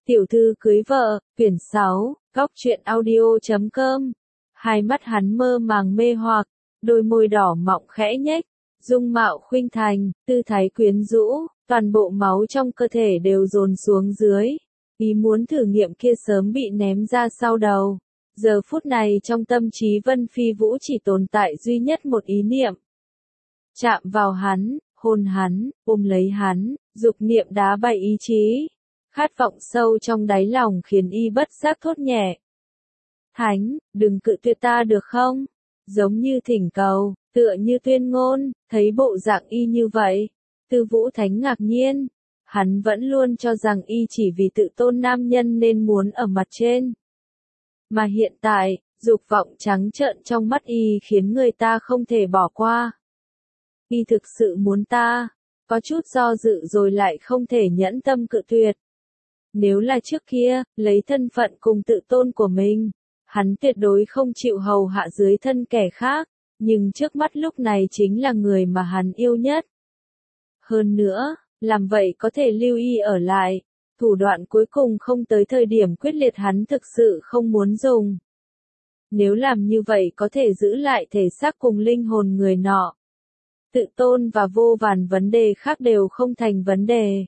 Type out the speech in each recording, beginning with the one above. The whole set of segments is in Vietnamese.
Tiểu thư cưới vợ, quyển 6, góc truyện audio.com. Hai mắt hắn mơ màng mê hoặc, đôi môi đỏ mọng khẽ nhếch, dung mạo khuynh thành, tư thái quyến rũ, toàn bộ máu trong cơ thể đều dồn xuống dưới. Ý muốn thử nghiệm kia sớm bị ném ra sau đầu. Giờ phút này trong tâm trí Vân Phi Vũ chỉ tồn tại duy nhất một ý niệm. Chạm vào hắn, hôn hắn, ôm lấy hắn, dục niệm đá bay ý chí. Khát vọng sâu trong đáy lòng khiến y bất giác thốt nhẹ. Thánh, đừng cự tuyệt ta được không? Giống như thỉnh cầu, tựa như tuyên ngôn, thấy bộ dạng y như vậy. Tư Vũ Thánh ngạc nhiên. Hắn vẫn luôn cho rằng y chỉ vì tự tôn nam nhân nên muốn ở mặt trên. Mà hiện tại, dục vọng trắng trợn trong mắt y khiến người ta không thể bỏ qua. Y thực sự muốn ta, có chút do dự rồi lại không thể nhẫn tâm cự tuyệt. Nếu là trước kia, lấy thân phận cùng tự tôn của mình, hắn tuyệt đối không chịu hầu hạ dưới thân kẻ khác, nhưng trước mắt lúc này chính là người mà hắn yêu nhất. Hơn nữa, làm vậy có thể lưu y ở lại, thủ đoạn cuối cùng không tới thời điểm quyết liệt hắn thực sự không muốn dùng. Nếu làm như vậy có thể giữ lại thể xác cùng linh hồn người nọ. Tự tôn và vô vàn vấn đề khác đều không thành vấn đề.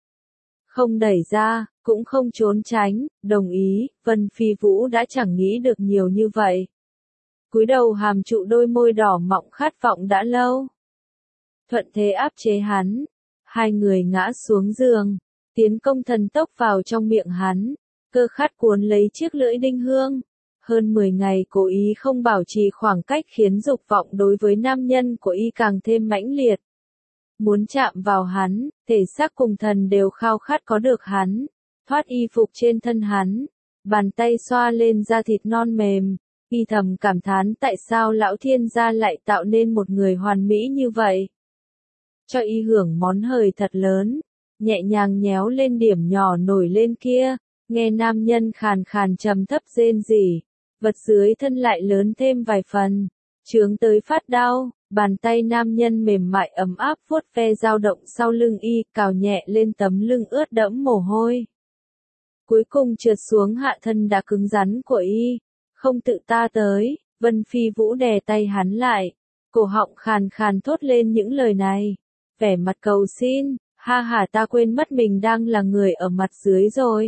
Không đẩy ra, cũng không trốn tránh, đồng ý, Vân Phi Vũ đã chẳng nghĩ được nhiều như vậy. Cúi đầu hàm trụ đôi môi đỏ mọng khát vọng đã lâu. Thuận thế áp chế hắn, hai người ngã xuống giường, tiến công thần tốc vào trong miệng hắn, cơ khát cuốn lấy chiếc lưỡi đinh hương. Hơn 10 ngày cố ý không bảo trì khoảng cách khiến dục vọng đối với nam nhân của y càng thêm mãnh liệt. Muốn chạm vào hắn, thể xác cùng thần đều khao khát có được hắn, thoát y phục trên thân hắn, bàn tay xoa lên da thịt non mềm, y thầm cảm thán tại sao lão thiên gia lại tạo nên một người hoàn mỹ như vậy. Cho y hưởng món hời thật lớn, nhẹ nhàng nhéo lên điểm nhỏ nổi lên kia, nghe nam nhân khàn khàn trầm thấp rên rỉ, vật dưới thân lại lớn thêm vài phần, chướng tới phát đau. Bàn tay nam nhân mềm mại ấm áp vuốt ve dao động sau lưng y, cào nhẹ lên tấm lưng ướt đẫm mồ hôi. Cuối cùng trượt xuống hạ thân đã cứng rắn của y, không tự ta tới, Vân Phi Vũ đè tay hắn lại, cổ họng khàn khàn thốt lên những lời này, vẻ mặt cầu xin, ha ha ta quên mất mình đang là người ở mặt dưới rồi.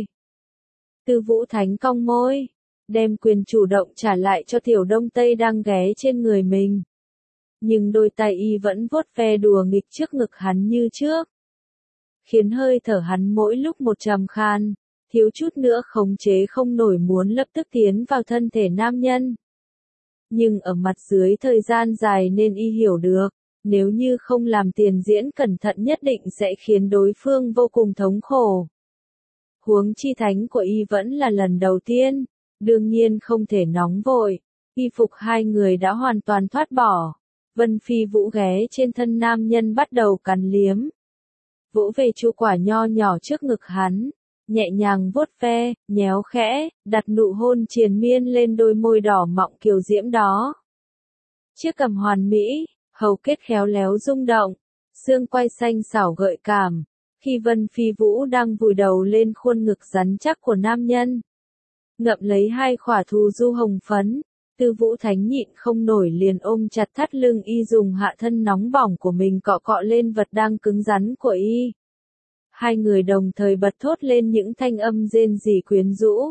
Tư Vũ Thánh cong môi, đem quyền chủ động trả lại cho Tiểu Đông Tây đang ghé trên người mình. Nhưng đôi tay y vẫn vuốt ve đùa nghịch trước ngực hắn như trước. Khiến hơi thở hắn mỗi lúc một trầm khan, thiếu chút nữa khống chế không nổi muốn lập tức tiến vào thân thể nam nhân. Nhưng ở mặt dưới thời gian dài nên y hiểu được, nếu như không làm tiền diễn cẩn thận nhất định sẽ khiến đối phương vô cùng thống khổ. Huống chi thánh của y vẫn là lần đầu tiên, đương nhiên không thể nóng vội, y phục hai người đã hoàn toàn thoát bỏ. Vân Phi Vũ ghé trên thân nam nhân bắt đầu cắn liếm. Vỗ về chu quả nho nhỏ trước ngực hắn, nhẹ nhàng vuốt ve, nhéo khẽ, đặt nụ hôn triền miên lên đôi môi đỏ mọng kiều diễm đó. Chiếc cằm hoàn mỹ, hầu kết khéo léo rung động, xương quai xanh xảo gợi cảm, khi Vân Phi Vũ đang vùi đầu lên khuôn ngực rắn chắc của nam nhân. Ngậm lấy hai khỏa thù du hồng phấn. Tư Vũ Thánh nhịn không nổi liền ôm chặt thắt lưng y dùng hạ thân nóng bỏng của mình cọ cọ lên vật đang cứng rắn của y. Hai người đồng thời bật thốt lên những thanh âm rên rỉ quyến rũ.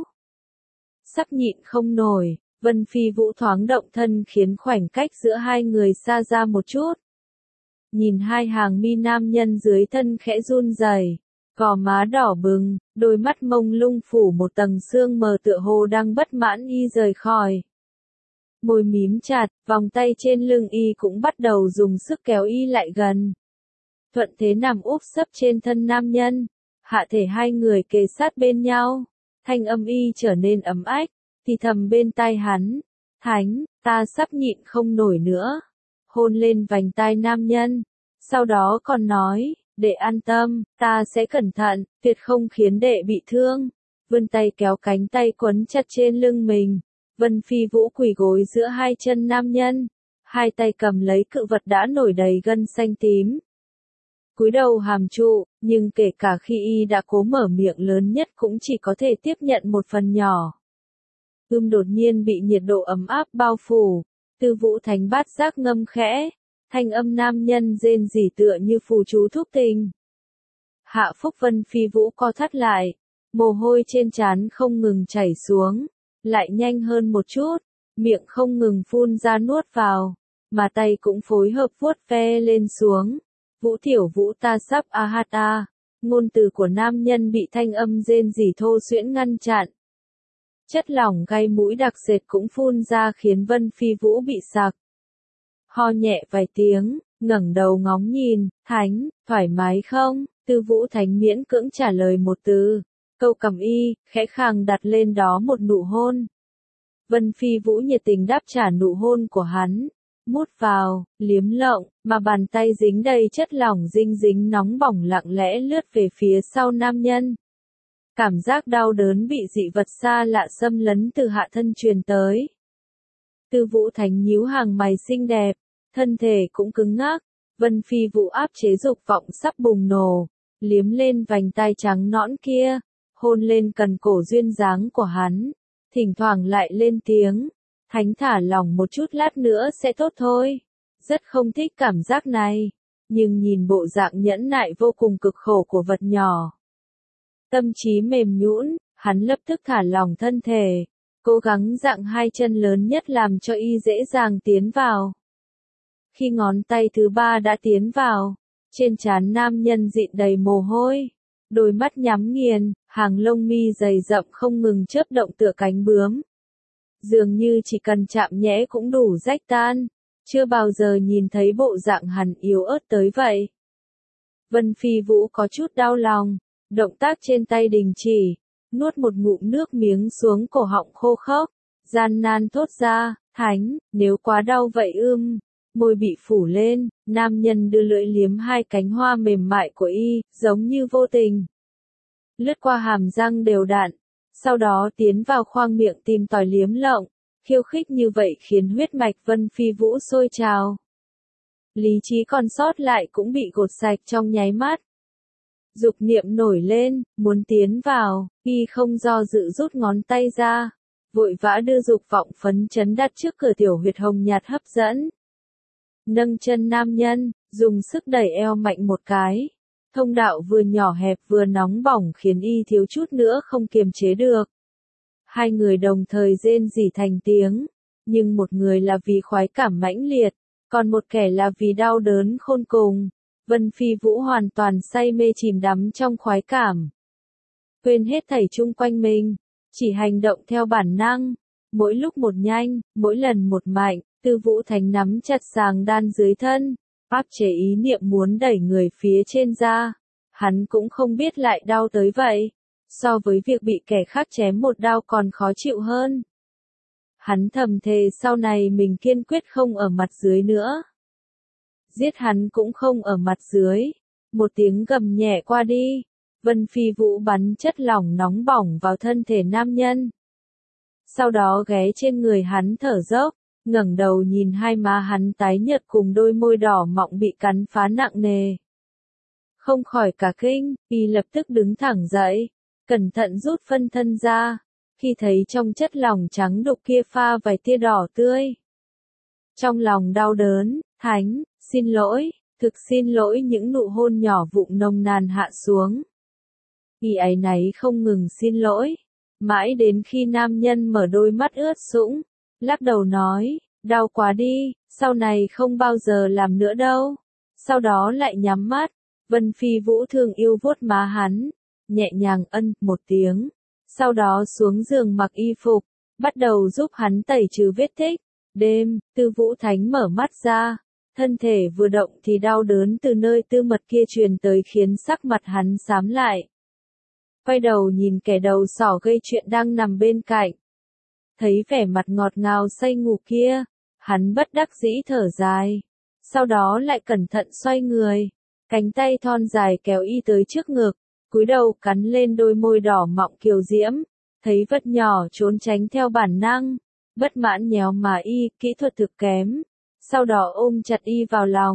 Sắp nhịn không nổi, Vân Phi Vũ thoáng động thân khiến khoảnh cách giữa hai người xa ra một chút. Nhìn hai hàng mi nam nhân dưới thân khẽ run rẩy, gò má đỏ bừng, đôi mắt mông lung phủ một tầng sương mờ tựa hồ đang bất mãn y rời khỏi. Môi mím chặt, vòng tay trên lưng y cũng bắt đầu dùng sức kéo y lại gần. Thuận thế nằm úp sấp trên thân nam nhân, hạ thể hai người kề sát bên nhau, thanh âm y trở nên ấm ách, thì thầm bên tai hắn, Thánh, ta sắp nhịn không nổi nữa. Hôn lên vành tai nam nhân, sau đó còn nói, đệ an tâm, ta sẽ cẩn thận, tuyệt không khiến đệ bị thương. Vươn tay kéo cánh tay quấn chặt trên lưng mình. Vân Phi Vũ quỳ gối giữa hai chân nam nhân, hai tay cầm lấy cự vật đã nổi đầy gân xanh tím. cúi đầu hàm trụ, nhưng kể cả khi y đã cố mở miệng lớn nhất cũng chỉ có thể tiếp nhận một phần nhỏ. Đột nhiên bị nhiệt độ ấm áp bao phủ, Tư Vũ Thánh bát giác ngâm khẽ, thanh âm nam nhân rên rỉ tựa như phù chú thúc tình. Hạ Phúc Vân Phi Vũ co thắt lại, mồ hôi trên trán không ngừng chảy xuống, lại nhanh hơn một chút, miệng không ngừng phun ra nuốt vào, mà tay cũng phối hợp vuốt ve lên xuống. Vũ tiểu Vũ ta sắp ahata, ngôn từ của nam nhân bị thanh âm rên rỉ thô xuyễn ngăn chặn. Chất lỏng gây mũi đặc sệt cũng phun ra khiến Vân Phi Vũ bị sặc. Ho nhẹ vài tiếng, ngẩng đầu ngóng nhìn, Thánh, thoải mái không? Tư Vũ Thánh miễn cưỡng trả lời một từ. Câu cằm y, khẽ khàng đặt lên đó một nụ hôn. Vân Phi Vũ nhiệt tình đáp trả nụ hôn của hắn. Mút vào, liếm lộng, mà bàn tay dính đầy chất lỏng dinh dính nóng bỏng lặng lẽ lướt về phía sau nam nhân. Cảm giác đau đớn bị dị vật xa lạ xâm lấn từ hạ thân truyền tới. Tư Vũ Thánh nhíu hàng mày xinh đẹp, thân thể cũng cứng ngắc. Vân Phi Vũ áp chế dục vọng sắp bùng nổ, liếm lên vành tai trắng nõn kia, hôn lên cần cổ duyên dáng của hắn, thỉnh thoảng lại lên tiếng. Thánh thả lỏng một chút lát nữa sẽ tốt thôi. Rất không thích cảm giác này, nhưng nhìn bộ dạng nhẫn nại vô cùng cực khổ của vật nhỏ. Tâm trí mềm nhũn, hắn lập tức thả lỏng thân thể, cố gắng dạng hai chân lớn nhất làm cho y dễ dàng tiến vào. Khi ngón tay thứ ba đã tiến vào, trên trán nam nhân dịn đầy mồ hôi, đôi mắt nhắm nghiền, hàng lông mi dày rậm không ngừng chớp động tựa cánh bướm. Dường như chỉ cần chạm nhẽ cũng đủ rách tan, chưa bao giờ nhìn thấy bộ dạng hắn yếu ớt tới vậy. Vân Phi Vũ có chút đau lòng, động tác trên tay đình chỉ, nuốt một ngụm nước miếng xuống cổ họng khô khốc, gian nan thốt ra, Thánh, nếu quá đau vậy môi bị phủ lên, nam nhân đưa lưỡi liếm hai cánh hoa mềm mại của y, giống như vô tình. Lướt qua hàm răng đều đặn, sau đó tiến vào khoang miệng tìm tòi liếm lộng, khiêu khích như vậy khiến huyết mạch Vân Phi Vũ sôi trào. Lý trí còn sót lại cũng bị gột sạch trong nháy mắt. Dục niệm nổi lên, muốn tiến vào, y không do dự rút ngón tay ra, vội vã đưa dục vọng phấn chấn đặt trước cửa tiểu huyệt hồng nhạt hấp dẫn. Nâng chân nam nhân, dùng sức đẩy eo mạnh một cái. Thông đạo vừa nhỏ hẹp vừa nóng bỏng khiến y thiếu chút nữa không kiềm chế được. Hai người đồng thời rên rỉ thành tiếng, nhưng một người là vì khoái cảm mãnh liệt, còn một kẻ là vì đau đớn khôn cùng. Vân Phi Vũ hoàn toàn say mê chìm đắm trong khoái cảm. Quên hết thảy chung quanh mình, chỉ hành động theo bản năng, mỗi lúc một nhanh, mỗi lần một mạnh. Tư Vũ Thánh nắm chặt sàng đan dưới thân, áp chế ý niệm muốn đẩy người phía trên ra. Hắn cũng không biết lại đau tới vậy, so với việc bị kẻ khác chém một đao còn khó chịu hơn. Hắn thầm thề sau này mình kiên quyết không ở mặt dưới nữa. Giết hắn cũng không ở mặt dưới. Một tiếng gầm nhẹ qua đi, Vân Phi Vũ bắn chất lỏng nóng bỏng vào thân thể nam nhân. Sau đó ghé trên người hắn thở dốc, ngẩng đầu nhìn hai má hắn tái nhợt cùng đôi môi đỏ mọng bị cắn phá nặng nề. Không khỏi cả kinh, y lập tức đứng thẳng dậy, cẩn thận rút phân thân ra, khi thấy trong chất lỏng trắng đục kia pha vài tia đỏ tươi. Trong lòng đau đớn, Thánh, xin lỗi, thực xin lỗi, những nụ hôn nhỏ vụng nồng nàn hạ xuống. Y áy náy không ngừng xin lỗi, mãi đến khi nam nhân mở đôi mắt ướt sũng, lắc đầu nói, đau quá đi, sau này không bao giờ làm nữa đâu. Sau đó lại nhắm mắt, Vân Phi Vũ thương yêu vuốt má hắn, nhẹ nhàng ân một tiếng, sau đó xuống giường mặc y phục, bắt đầu giúp hắn tẩy trừ vết tích. Đêm, Tư Vũ Thánh mở mắt ra, thân thể vừa động thì đau đớn từ nơi tư mật kia truyền tới khiến sắc mặt hắn xám lại. Quay đầu nhìn kẻ đầu sỏ gây chuyện đang nằm bên cạnh. Thấy vẻ mặt ngọt ngào say ngủ kia, hắn bất đắc dĩ thở dài. Sau đó lại cẩn thận xoay người, cánh tay thon dài kéo y tới trước ngực, cúi đầu cắn lên đôi môi đỏ mọng kiều diễm, thấy vật nhỏ trốn tránh theo bản năng, bất mãn nhéo má y, kỹ thuật thực kém. Sau đó ôm chặt y vào lòng,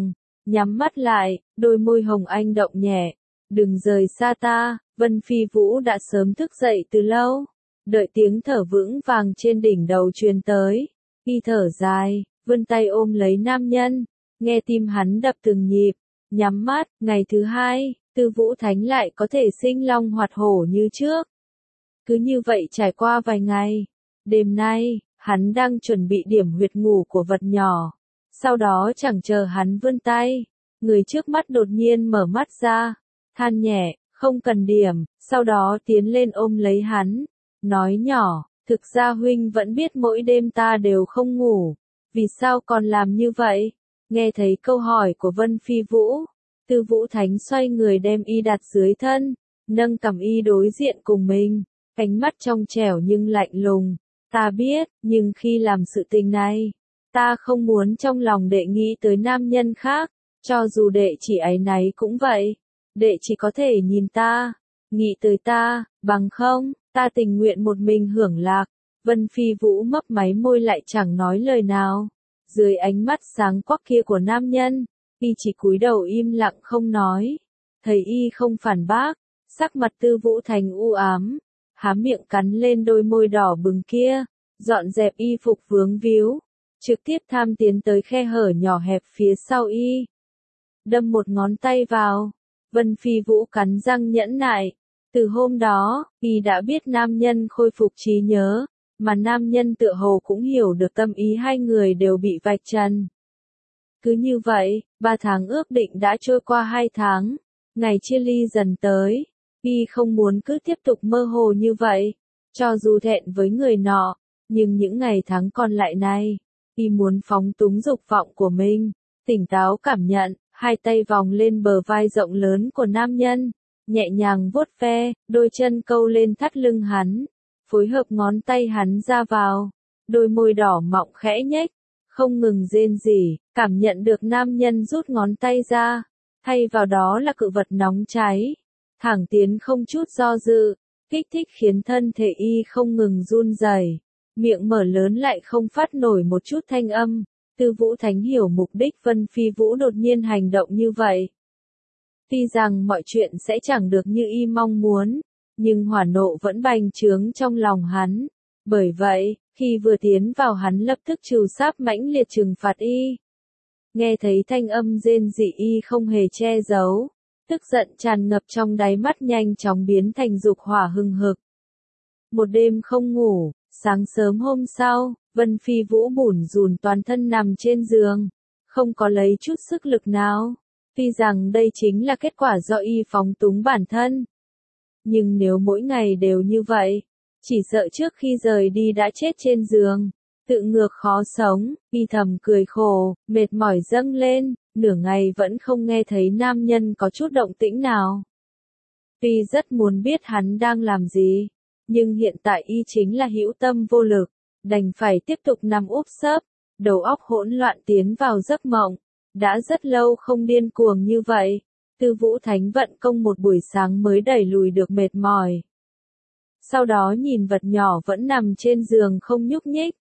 nhắm mắt lại, đôi môi hồng anh động nhẹ. Đừng rời xa ta, Vân Phi Vũ đã sớm thức dậy từ lâu. Đợi tiếng thở vững vàng trên đỉnh đầu truyền tới. Y thở dài, vươn tay ôm lấy nam nhân. Nghe tim hắn đập từng nhịp. Nhắm mắt, ngày thứ hai, Tư Vũ Thánh lại có thể sinh long hoạt hổ như trước. Cứ như vậy trải qua vài ngày. Đêm nay, hắn đang chuẩn bị điểm huyệt ngủ của vật nhỏ. Sau đó chẳng chờ hắn vươn tay, người trước mắt đột nhiên mở mắt ra, than nhẹ, không cần điểm, sau đó tiến lên ôm lấy hắn, nói nhỏ, thực ra huynh vẫn biết mỗi đêm ta đều không ngủ, vì sao còn làm như vậy? Nghe thấy câu hỏi của Vân Phi Vũ, Tư Vũ Thánh xoay người đem y đặt dưới thân, nâng cằm y đối diện cùng mình, ánh mắt trong trẻo nhưng lạnh lùng, ta biết, nhưng khi làm sự tình này, ta không muốn trong lòng đệ nghĩ tới nam nhân khác, cho dù đệ chỉ áy náy cũng vậy, đệ chỉ có thể nhìn ta, nghĩ tới ta, bằng không, ta tình nguyện một mình hưởng lạc. Vân Phi Vũ mấp máy môi lại chẳng nói lời nào. Dưới ánh mắt sáng quắc kia của nam nhân, y chỉ cúi đầu im lặng không nói. Thấy y không phản bác, sắc mặt Tư Vũ Thành u ám, há miệng cắn lên đôi môi đỏ bừng kia, dọn dẹp y phục vướng víu, trực tiếp tham tiến tới khe hở nhỏ hẹp phía sau y. Đâm một ngón tay vào, Vân Phi Vũ cắn răng nhẫn nại. Từ hôm đó, y đã biết nam nhân khôi phục trí nhớ, mà nam nhân tựa hồ cũng hiểu được tâm ý hai người đều bị vạch trần. Cứ như vậy, 3 tháng ước định đã trôi qua 2 tháng, ngày chia ly dần tới, y không muốn cứ tiếp tục mơ hồ như vậy, cho dù thẹn với người nọ, nhưng những ngày tháng còn lại này, y muốn phóng túng dục vọng của mình, tỉnh táo cảm nhận, hai tay vòng lên bờ vai rộng lớn của nam nhân, nhẹ nhàng vuốt ve, đôi chân câu lên thắt lưng hắn, phối hợp ngón tay hắn ra vào, đôi môi đỏ mọng khẽ nhếch, không ngừng rên rỉ, cảm nhận được nam nhân rút ngón tay ra, thay vào đó là cự vật nóng cháy, thẳng tiến không chút do dự, kích thích khiến thân thể y không ngừng run rẩy, miệng mở lớn lại không phát nổi một chút thanh âm. Tư Vũ Thánh hiểu mục đích Vân Phi Vũ đột nhiên hành động như vậy. Tuy rằng mọi chuyện sẽ chẳng được như y mong muốn, nhưng hỏa nộ vẫn bành trướng trong lòng hắn. Bởi vậy, khi vừa tiến vào hắn lập tức trừ sáp mãnh liệt trừng phạt y. Nghe thấy thanh âm rên rỉ y không hề che giấu, tức giận tràn ngập trong đáy mắt nhanh chóng biến thành dục hỏa hừng hực. Một đêm không ngủ, sáng sớm hôm sau, Vân Phi Vũ bủn rủn toàn thân nằm trên giường, không có lấy chút sức lực nào. Tuy rằng đây chính là kết quả do y phóng túng bản thân. Nhưng nếu mỗi ngày đều như vậy, chỉ sợ trước khi rời đi đã chết trên giường, tự ngược khó sống, y thầm cười khổ, mệt mỏi dâng lên, nửa ngày vẫn không nghe thấy nam nhân có chút động tĩnh nào. Tuy rất muốn biết hắn đang làm gì, nhưng hiện tại y chính là hữu tâm vô lực, đành phải tiếp tục nằm úp sấp, đầu óc hỗn loạn tiến vào giấc mộng. Đã rất lâu không điên cuồng như vậy, Tư Vũ Thánh vận công một buổi sáng mới đẩy lùi được mệt mỏi. Sau đó nhìn vật nhỏ vẫn nằm trên giường không nhúc nhích.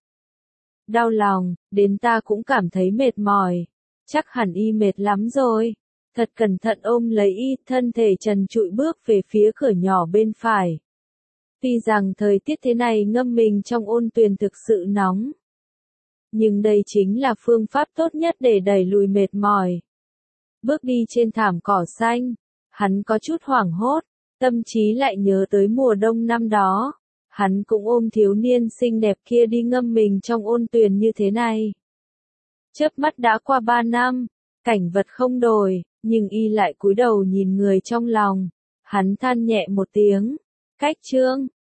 Đau lòng, đến ta cũng cảm thấy mệt mỏi. Chắc hẳn y mệt lắm rồi. Thật cẩn thận ôm lấy y, thân thể trần trụi bước về phía cửa nhỏ bên phải. Tuy rằng thời tiết thế này ngâm mình trong ôn tuyền thực sự nóng. Nhưng đây chính là phương pháp tốt nhất để đẩy lùi mệt mỏi. Bước đi trên thảm cỏ xanh, hắn có chút hoảng hốt, tâm trí lại nhớ tới mùa đông năm đó. Hắn cũng ôm thiếu niên xinh đẹp kia đi ngâm mình trong ôn tuyền như thế này. Chớp mắt đã qua 3 năm, cảnh vật không đổi, nhưng y lại cúi đầu nhìn người trong lòng. Hắn than nhẹ một tiếng, cách chương.